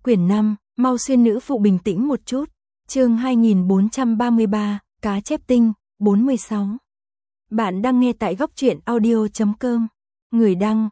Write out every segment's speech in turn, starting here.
Quyển 5, mau xuyên nữ phụ bình tĩnh một chút. Chương 2433, cá chép tinh, 46. Bạn đang nghe tại góc truyện audio.com. Người đăng,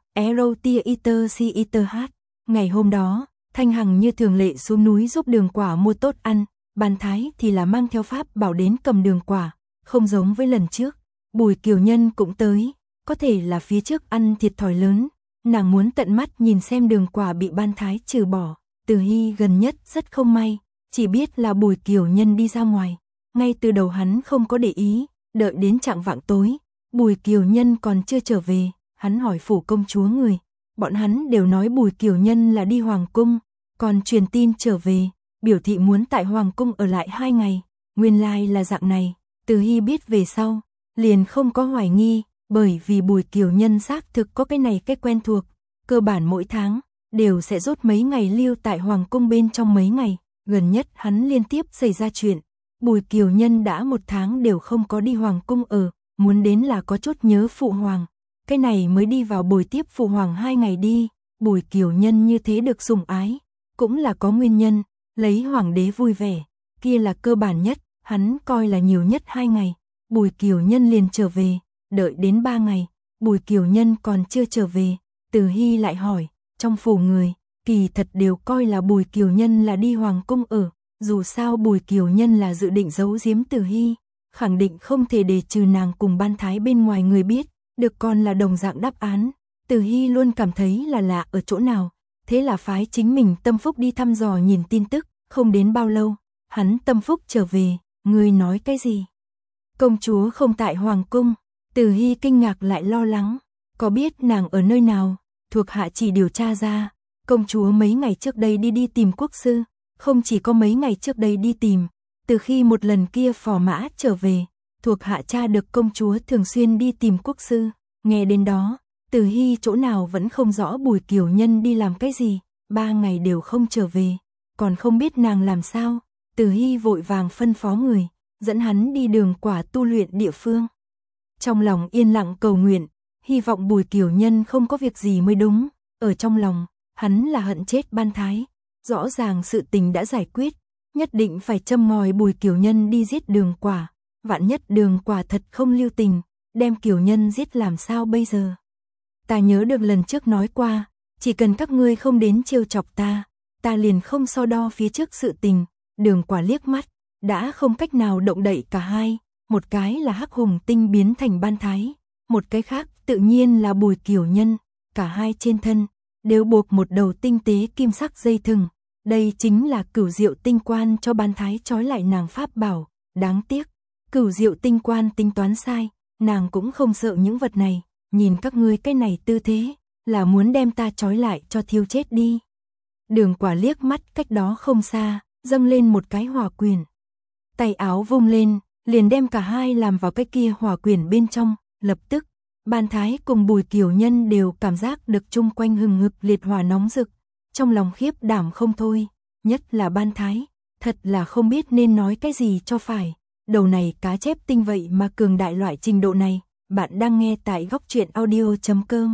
EROTIETERCITH. Ngày hôm đó, Thanh Hằng như thường lệ xuống núi giúp Đường Quả mua tốt ăn, Ban Thái thì là mang theo pháp bảo đến cầm Đường Quả, không giống với lần trước. Bùi Kiều Nhân cũng tới, có thể là phía trước ăn thiệt thòi lớn, nàng muốn tận mắt nhìn xem Đường Quả bị Ban Thái trừ bỏ. Từ Hy gần nhất rất không may, chỉ biết là Bùi Kiều Nhân đi ra ngoài, ngay từ đầu hắn không có để ý, đợi đến chạng vạng tối, Bùi Kiều Nhân còn chưa trở về, hắn hỏi phủ công chúa người, bọn hắn đều nói Bùi Kiều Nhân là đi hoàng cung, còn truyền tin trở về, biểu thị muốn tại hoàng cung ở lại 2 ngày, nguyên lai là dạng này. Từ Hy biết về sau, liền không có hoài nghi, bởi vì Bùi Kiều Nhân xác thực có cái này cái quen thuộc, cơ bản mỗi tháng đều sẽ rốt mấy ngày lưu tại hoàng cung bên trong mấy ngày, gần nhất hắn liên tiếp xảy ra chuyện, Bùi Kiều Nhân đã 1 tháng đều không có đi hoàng cung ở, muốn đến là có chút nhớ phụ hoàng, cái này mới đi vào bồi tiếp phụ hoàng 2 ngày đi. Bùi Kiều Nhân như thế được sủng ái, cũng là có nguyên nhân, lấy hoàng đế vui vẻ, kia là cơ bản nhất, hắn coi là nhiều nhất 2 ngày, Bùi Kiều Nhân liền trở về, đợi đến 3 ngày, Bùi Kiều Nhân còn chưa trở về, Từ Hy lại hỏi, trong phủ người, kỳ thật đều coi là Bùi Kiều Nhân là đi hoàng cung ở, dù sao Bùi Kiều Nhân là dự định giấu giếm Từ Hy, khẳng định không thể để trừ nàng cùng Ban Thái bên ngoài người biết, được còn là đồng dạng đáp án. Từ Hy luôn cảm thấy là lạ ở chỗ nào, thế là phái chính mình Tâm Phúc đi thăm dò nhìn tin tức, không đến bao lâu, hắn Tâm Phúc trở về, ngươi nói cái gì? Công chúa không tại hoàng cung. Từ Hy kinh ngạc lại lo lắng, có biết nàng ở nơi nào? Thuộc hạ chỉ điều tra ra, công chúa mấy ngày trước đây đi tìm quốc sư, không chỉ có mấy ngày trước đây đi tìm, từ khi một lần kia phò mã trở về, thuộc hạ tra được công chúa thường xuyên đi tìm quốc sư. Nghe đến đó, Từ Hy chỗ nào vẫn không rõ Bùi Kiều Nhân đi làm cái gì, 3 ngày đều không trở về, còn không biết nàng làm sao. Từ Hy vội vàng phân phó người, dẫn hắn đi Đường Quả tu luyện địa phương. Trong lòng yên lặng cầu nguyện, hy vọng Bùi Kiều Nhân không có việc gì mới đúng, ở trong lòng, hắn là hận chết Ban Thái, rõ ràng sự tình đã giải quyết, nhất định phải châm ngòi Bùi Kiều Nhân đi giết Đường Quả, vạn nhất Đường Quả thật không lưu tình, đem Kiều Nhân giết làm sao bây giờ? Ta nhớ được lần trước nói qua, chỉ cần các ngươi không đến trêu chọc ta liền không so đo phía trước sự tình. Đường Quả liếc mắt, đã không cách nào động đậy cả hai, một cái là Hắc Hùng Tinh biến thành Ban Thái, một cái khác tự nhiên là Bùi Kiều Nhân, cả hai trên thân đều buộc một đầu tinh tế kim sắc dây thừng, đây chính là Cửu Diệu Tinh Quan cho Ban Thái trói lại nàng pháp bảo, đáng tiếc, Cửu Diệu Tinh Quan tính toán sai, nàng cũng không sợ những vật này, nhìn các ngươi cái này tư thế, là muốn đem ta trói lại cho thiêu chết đi. Đường Quả liếc mắt cách đó không xa, dâng lên một cái hỏa quyền. Tay áo vung lên, liền đem cả hai làm vào cái kia hỏa quyền bên trong, lập tức, Ban Thái cùng Bùi Kiều Nhân đều cảm giác được chung quanh hừng hực liệt hỏa nóng rực, trong lòng khiếp đảm không thôi, nhất là Ban Thái, thật là không biết nên nói cái gì cho phải, đầu này cá chép tinh vậy mà cường đại loại trình độ này. Bạn đang nghe tại góc truyện audio.com.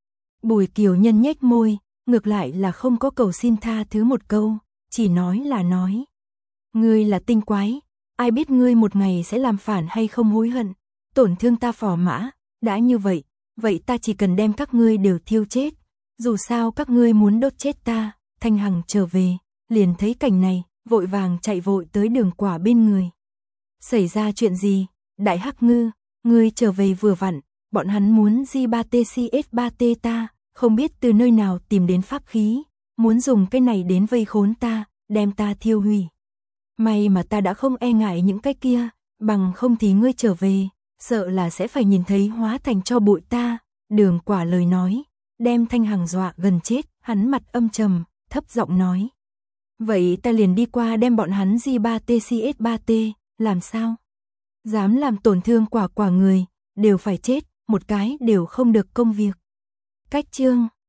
Bùi Kiều Nhân nhếch môi, ngược lại là không có cầu xin tha thứ một câu, chỉ nói là nói. Ngươi là tinh quái, ai biết ngươi một ngày sẽ làm phản hay không hối hận, tổn thương ta phò mã, đã như vậy, vậy ta chỉ cần đem các ngươi đều thiêu chết, dù sao các ngươi muốn đốt chết ta. Thanh Hằng trở về, liền thấy cảnh này, vội vàng chạy vội tới Đường Quả bên người. Xảy ra chuyện gì? Đại Hắc Ngư, ngươi trở về vừa vặn, bọn hắn muốn J3TCS3T ta, không biết từ nơi nào tìm đến pháp khí, muốn dùng cái này đến vây khốn ta, đem ta thiêu hủy. May mà ta đã không e ngại những cái kia, bằng không thì ngươi trở về, sợ là sẽ phải nhìn thấy hóa thành tro bụi ta. Đường Quả lời nói, đem Thanh Hằng dọa gần chết, hắn mặt âm trầm, thấp giọng nói. Vậy ta liền đi qua đem bọn hắn J3TCS3T, làm sao? Dám làm tổn thương Quả người, đều phải chết, một cái đều không được công việc. Cách chương